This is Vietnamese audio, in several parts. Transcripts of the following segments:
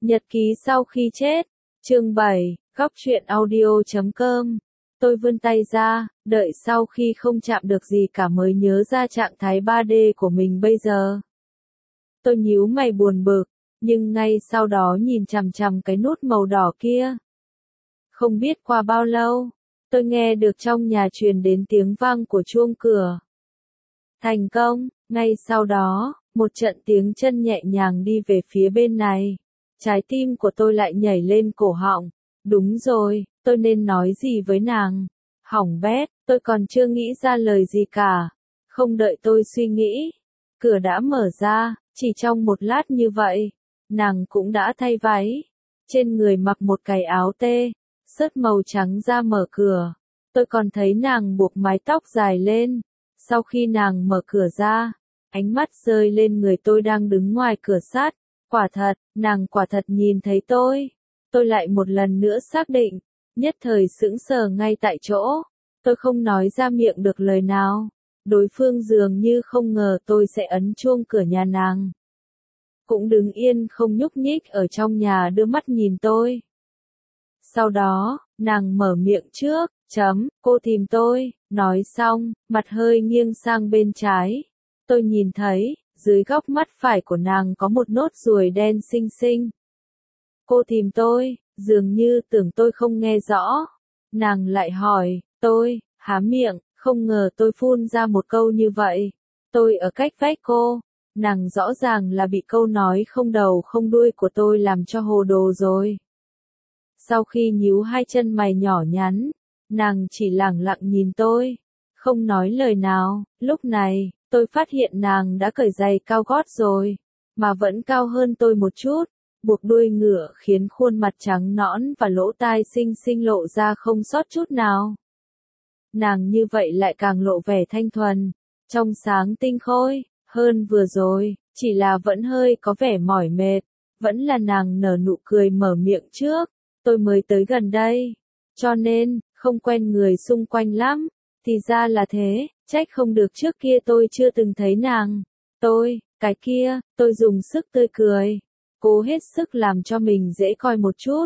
Nhật ký sau khi chết. Chương 7, góc truyện audio.com. Tôi vươn tay ra, đợi sau khi không chạm được gì cả mới nhớ ra trạng thái 3D của mình bây giờ. Tôi nhíu mày buồn bực, nhưng ngay sau đó nhìn chằm chằm cái nút màu đỏ kia. Không biết qua bao lâu, tôi nghe được trong nhà truyền đến tiếng vang của chuông cửa. Thành công, ngay sau đó, một trận tiếng chân nhẹ nhàng đi về phía bên này. Trái tim của tôi lại nhảy lên cổ họng. Đúng rồi, tôi nên nói gì với nàng? Hỏng bét, tôi còn chưa nghĩ ra lời gì cả. Không đợi tôi suy nghĩ, cửa đã mở ra, chỉ trong một lát như vậy, nàng cũng đã thay váy. Trên người mặc một cái áo tê, sớt màu trắng ra mở cửa. Tôi còn thấy nàng buộc mái tóc dài lên. Sau khi nàng mở cửa ra, ánh mắt rơi lên người tôi đang đứng ngoài cửa sắt. Quả thật, nàng quả thật nhìn thấy tôi. Tôi lại một lần nữa xác định, nhất thời sững sờ ngay tại chỗ. Tôi không nói ra miệng được lời nào. Đối phương dường như không ngờ tôi sẽ ấn chuông cửa nhà nàng. Cũng đứng yên không nhúc nhích ở trong nhà đưa mắt nhìn tôi. Sau đó, nàng mở miệng trước, cô tìm tôi, nói xong, mặt hơi nghiêng sang bên trái. Tôi nhìn thấy, dưới góc mắt phải của nàng có một nốt ruồi đen xinh xinh. Cô tìm tôi, dường như tưởng tôi không nghe rõ. Nàng lại hỏi, tôi, há miệng, không ngờ tôi phun ra một câu như vậy. Tôi ở cách vách cô, nàng rõ ràng là bị câu nói không đầu không đuôi của tôi làm cho hồ đồ rồi. Sau khi nhíu hai chân mày nhỏ nhắn, nàng chỉ lẳng lặng nhìn tôi, không nói lời nào. Lúc này, tôi phát hiện nàng đã cởi giày cao gót rồi, mà vẫn cao hơn tôi một chút, buộc đuôi ngựa khiến khuôn mặt trắng nõn và lỗ tai xinh xinh lộ ra không sót chút nào. Nàng như vậy lại càng lộ vẻ thanh thuần, trong sáng tinh khôi, hơn vừa rồi, chỉ là vẫn hơi có vẻ mỏi mệt. Vẫn là nàng nở nụ cười mở miệng trước, tôi mới tới gần đây, cho nên, không quen người xung quanh lắm. Thì ra là thế, trách không được trước kia tôi chưa từng thấy nàng. Cái kia, tôi dùng sức tươi cười, cố hết sức làm cho mình dễ coi một chút.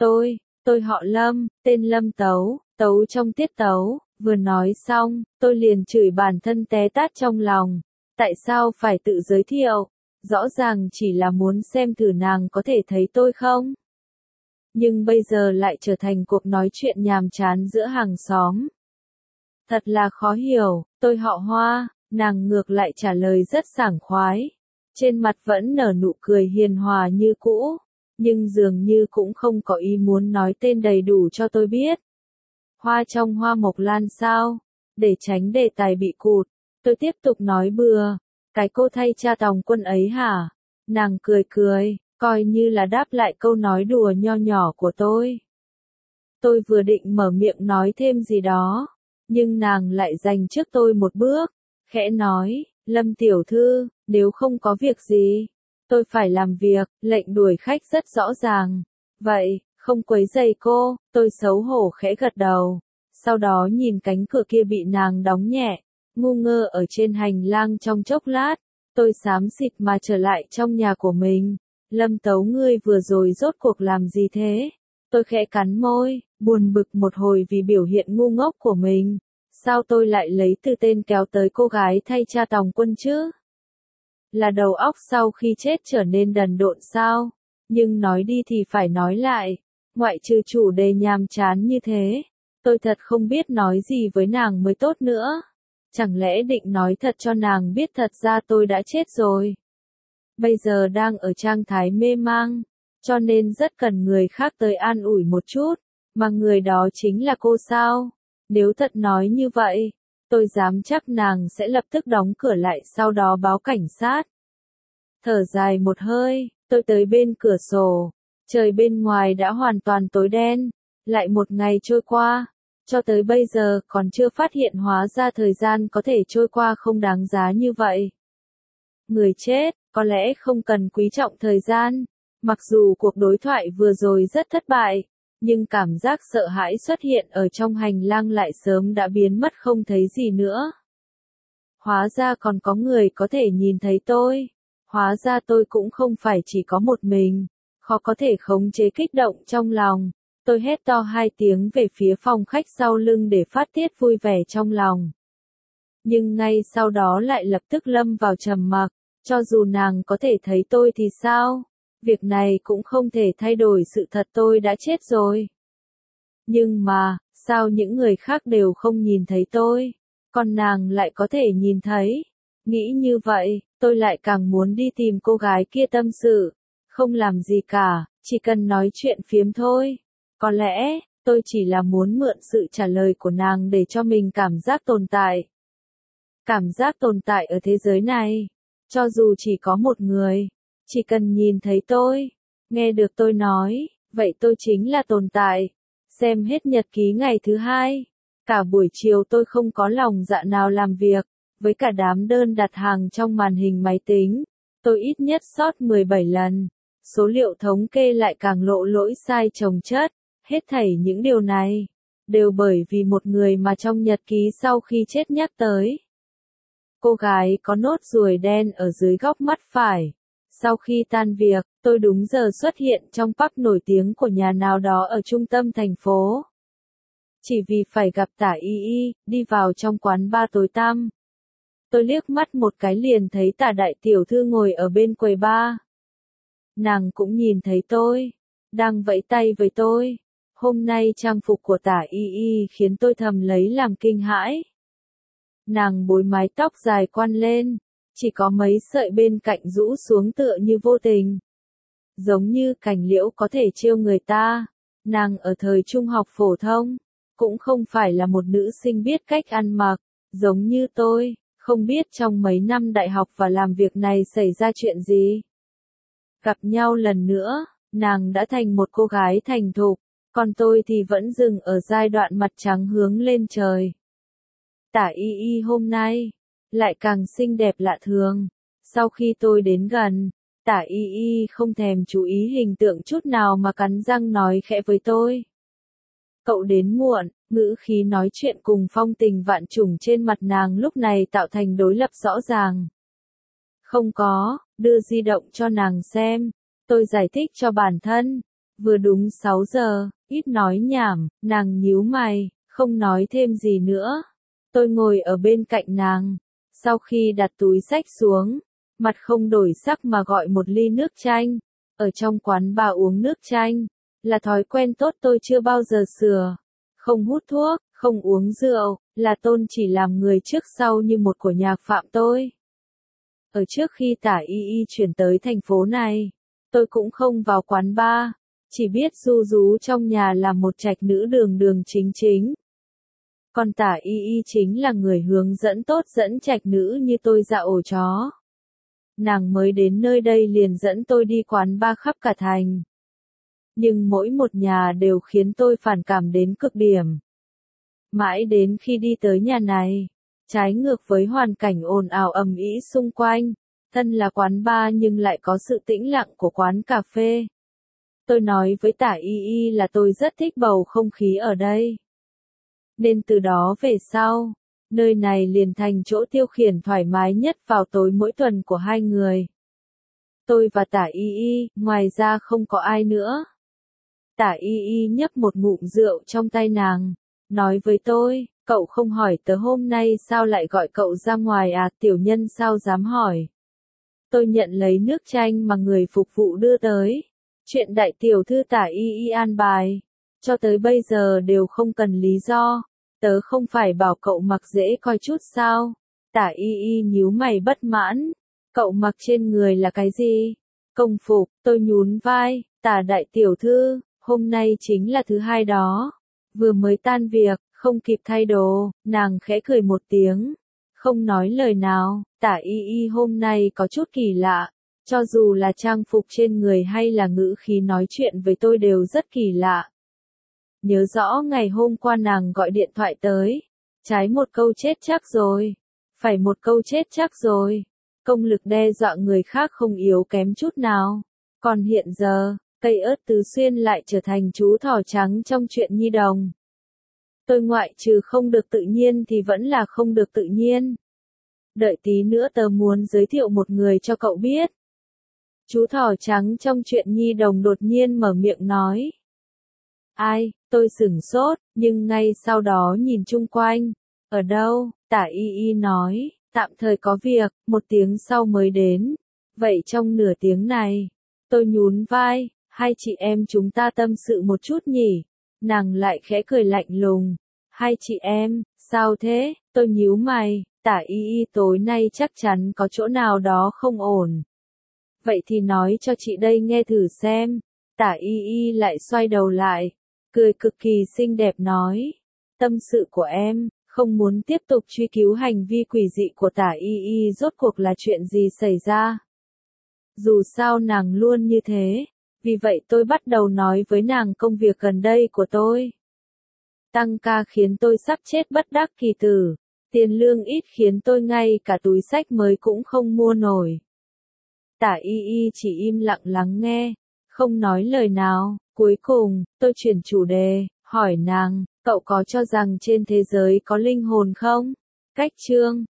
Tôi họ Lâm, tên Lâm Tấu, tấu trong tiết tấu. Vừa nói xong, tôi liền chửi bản thân té tát trong lòng. Tại sao phải tự giới thiệu? Rõ ràng chỉ là muốn xem thử nàng có thể thấy tôi không? Nhưng bây giờ lại trở thành cuộc nói chuyện nhàm chán giữa hàng xóm. Thật là khó hiểu, tôi họ Hoa, nàng ngược lại trả lời rất sảng khoái. Trên mặt vẫn nở nụ cười hiền hòa như cũ, nhưng dường như cũng không có ý muốn nói tên đầy đủ cho tôi biết. Hoa trong Hoa Mộc Lan sao? Để tránh đề tài bị cụt, tôi tiếp tục nói bừa. Cái cô thay cha tòng quân ấy hả? Nàng cười cười, coi như là đáp lại câu nói đùa nho nhỏ của tôi. Tôi vừa định mở miệng nói thêm gì đó, nhưng nàng lại giành trước tôi một bước, khẽ nói, Lâm tiểu thư, nếu không có việc gì, tôi phải làm việc. Lệnh đuổi khách rất rõ ràng. Vậy, không quấy rầy cô. Tôi xấu hổ khẽ gật đầu. Sau đó nhìn cánh cửa kia bị nàng đóng nhẹ, ngu ngơ ở trên hành lang trong chốc lát. Tôi xám xịt mà trở lại trong nhà của mình. Lâm Tấu, ngươi vừa rồi rốt cuộc làm gì thế? Tôi khẽ cắn môi, buồn bực một hồi vì biểu hiện ngu ngốc của mình. Sao tôi lại lấy từ tên kéo tới cô gái thay cha tòng quân chứ? Là đầu óc sau khi chết trở nên đần độn sao? Nhưng nói đi thì phải nói lại, ngoại trừ chủ đề nhàm chán như thế, tôi thật không biết nói gì với nàng mới tốt nữa. Chẳng lẽ định nói thật cho nàng biết thật ra tôi đã chết rồi? Bây giờ đang ở trạng thái mê mang, cho nên rất cần người khác tới an ủi một chút, mà người đó chính là cô sao? Nếu thật nói như vậy, tôi dám chắc nàng sẽ lập tức đóng cửa lại sau đó báo cảnh sát. Thở dài một hơi, tôi tới bên cửa sổ. Trời bên ngoài đã hoàn toàn tối đen. Lại một ngày trôi qua, cho tới bây giờ còn chưa phát hiện hóa ra thời gian có thể trôi qua không đáng giá như vậy. Người chết, có lẽ không cần quý trọng thời gian. Mặc dù cuộc đối thoại vừa rồi rất thất bại, nhưng cảm giác sợ hãi xuất hiện ở trong hành lang lại sớm đã biến mất không thấy gì nữa. Hóa ra còn có người có thể nhìn thấy tôi. Hóa ra tôi cũng không phải chỉ có một mình. khó có thể khống chế kích động trong lòng. Tôi hét to 2 tiếng về phía phòng khách sau lưng để phát tiết vui vẻ trong lòng. Nhưng ngay sau đó lại lập tức lâm vào trầm mặc, cho dù nàng có thể thấy tôi thì sao? Việc này cũng không thể thay đổi sự thật tôi đã chết rồi. Nhưng mà, sao những người khác đều không nhìn thấy tôi, còn nàng lại có thể nhìn thấy? Nghĩ như vậy, tôi lại càng muốn đi tìm cô gái kia tâm sự. Không làm gì cả, chỉ cần nói chuyện phiếm thôi. Có lẽ, tôi chỉ là muốn mượn sự trả lời của nàng để cho mình cảm giác tồn tại. Cảm giác tồn tại ở thế giới này. Cho dù chỉ có một người, chỉ cần nhìn thấy tôi, nghe được tôi nói, vậy tôi chính là tồn tại. Xem hết nhật ký ngày thứ 2. Cả buổi chiều tôi không có lòng dạ nào làm việc, với cả đám đơn đặt hàng trong màn hình máy tính. Tôi ít nhất sót 17 lần. Số liệu thống kê lại càng lộ lỗi sai chồng chất. Hết thảy những điều này, đều bởi vì một người mà trong nhật ký sau khi chết nhắc tới. Cô gái có nốt ruồi đen ở dưới góc mắt phải. Sau khi tan việc, tôi đúng giờ xuất hiện trong pub nổi tiếng của nhà nào đó ở trung tâm thành phố. Chỉ vì phải gặp Tả Y Y, đi vào trong quán bar tối tăm. Tôi liếc mắt một cái liền thấy Tả đại tiểu thư ngồi ở bên quầy bar. Nàng cũng nhìn thấy tôi, đang vẫy tay với tôi. Hôm nay trang phục của Tả Y Y khiến tôi thầm lấy làm kinh hãi. Nàng búi mái tóc dài quăn lên, chỉ có mấy sợi bên cạnh rũ xuống tựa như vô tình. Giống như cành liễu có thể trêu người ta. Nàng ở thời trung học phổ thông, cũng không phải là một nữ sinh biết cách ăn mặc, giống như tôi, không biết trong mấy năm đại học và làm việc này xảy ra chuyện gì. Gặp nhau lần nữa, nàng đã thành một cô gái thành thục, còn tôi thì vẫn dừng ở giai đoạn mặt trắng hướng lên trời. Tả Y Y hôm nay, lại càng xinh đẹp lạ thường. Sau khi tôi đến gần, Tả Y Y không thèm chú ý hình tượng chút nào mà cắn răng nói khẽ với tôi. Cậu đến muộn, ngữ khí nói chuyện cùng phong tình vạn trùng trên mặt nàng lúc này tạo thành đối lập rõ ràng. Không có, đưa di động cho nàng xem. Tôi giải thích cho bản thân. Vừa đúng 6 giờ, ít nói nhảm, nàng nhíu mày, không nói thêm gì nữa. Tôi ngồi ở bên cạnh nàng. Sau khi đặt túi xách xuống, mặt không đổi sắc mà gọi một ly nước chanh. Ở trong quán bar uống nước chanh, là thói quen tốt tôi chưa bao giờ sửa. Không hút thuốc, không uống rượu, là tôn chỉ làm người trước sau như một của nhạc phạm tôi. Ở trước khi Tả Y Y chuyển tới thành phố này, tôi cũng không vào quán bar, chỉ biết ru rú trong nhà là một trạch nữ đường đường chính chính. Còn Tả Y Y chính là người hướng dẫn tốt dẫn trạch nữ như tôi ra ổ chó. Nàng mới đến nơi đây liền dẫn tôi đi quán bar khắp cả thành. Nhưng mỗi một nhà đều khiến tôi phản cảm đến cực điểm. Mãi đến khi đi tới nhà này, trái ngược với hoàn cảnh ồn ào ầm ĩ xung quanh, thân là quán bar nhưng lại có sự tĩnh lặng của quán cà phê. Tôi nói với Tả Y Y là tôi rất thích bầu không khí ở đây. Nên từ đó về sau, nơi này liền thành chỗ tiêu khiển thoải mái nhất vào tối mỗi tuần của hai người. Tôi và Tả Y Y, ngoài ra không có ai nữa. Tả Y Y nhấp một ngụm rượu trong tay nàng, nói với tôi, cậu không hỏi tớ hôm nay sao lại gọi cậu ra ngoài à, tiểu nhân sao dám hỏi. Tôi nhận lấy nước chanh mà người phục vụ đưa tới. Chuyện đại tiểu thư Tả Y Y an bài, cho tới bây giờ đều không cần lý do. Tớ không phải bảo cậu mặc dễ coi chút sao? Tả Y Y nhíu mày bất mãn. Cậu mặc trên người là cái gì? Công phục, tôi nhún vai, Tả đại tiểu thư, hôm nay chính là thứ hai đó. Vừa mới tan việc, không kịp thay đồ, nàng khẽ cười một tiếng. Không nói lời nào, Tả Y Y hôm nay có chút kỳ lạ. Cho dù là trang phục trên người hay là ngữ khí nói chuyện với tôi đều rất kỳ lạ. Nhớ rõ ngày hôm qua nàng gọi điện thoại tới. Trái một câu chết chắc rồi. Phải một câu chết chắc rồi. Công lực đe dọa người khác không yếu kém chút nào. Còn hiện giờ, cây ớt tứ xuyên lại trở thành chú thỏ trắng trong chuyện nhi đồng. Tôi ngoại trừ không được tự nhiên thì vẫn là không được tự nhiên. Đợi tí nữa tớ muốn giới thiệu một người cho cậu biết. Chú thỏ trắng trong chuyện nhi đồng đột nhiên mở miệng nói. Ai, tôi sửng sốt, nhưng ngay sau đó nhìn chung quanh. Ở đâu? Tả y y nói, tạm thời có việc, 1 tiếng sau mới đến. Vậy trong nửa tiếng này, tôi nhún vai, hai chị em chúng ta tâm sự một chút nhỉ? Nàng lại khẽ cười lạnh lùng. Hai chị em, sao thế? Tôi nhíu mày, tả y y tối nay chắc chắn có chỗ nào đó không ổn. Vậy thì nói cho chị đây nghe thử xem. Tả y y lại xoay đầu lại, cười cực kỳ xinh đẹp nói. Tâm sự của em, không muốn tiếp tục truy cứu hành vi quỷ dị của tả y y rốt cuộc là chuyện gì xảy ra. Dù sao nàng luôn như thế, vì vậy tôi bắt đầu nói với nàng công việc gần đây của tôi. Tăng ca khiến tôi sắp chết bất đắc kỳ tử, tiền lương ít khiến tôi ngay cả túi xách mới cũng không mua nổi. Tả y y chỉ im lặng lắng nghe, không nói lời nào. Cuối cùng, tôi chuyển chủ đề, hỏi nàng, cậu có cho rằng trên thế giới có linh hồn không? Cách chương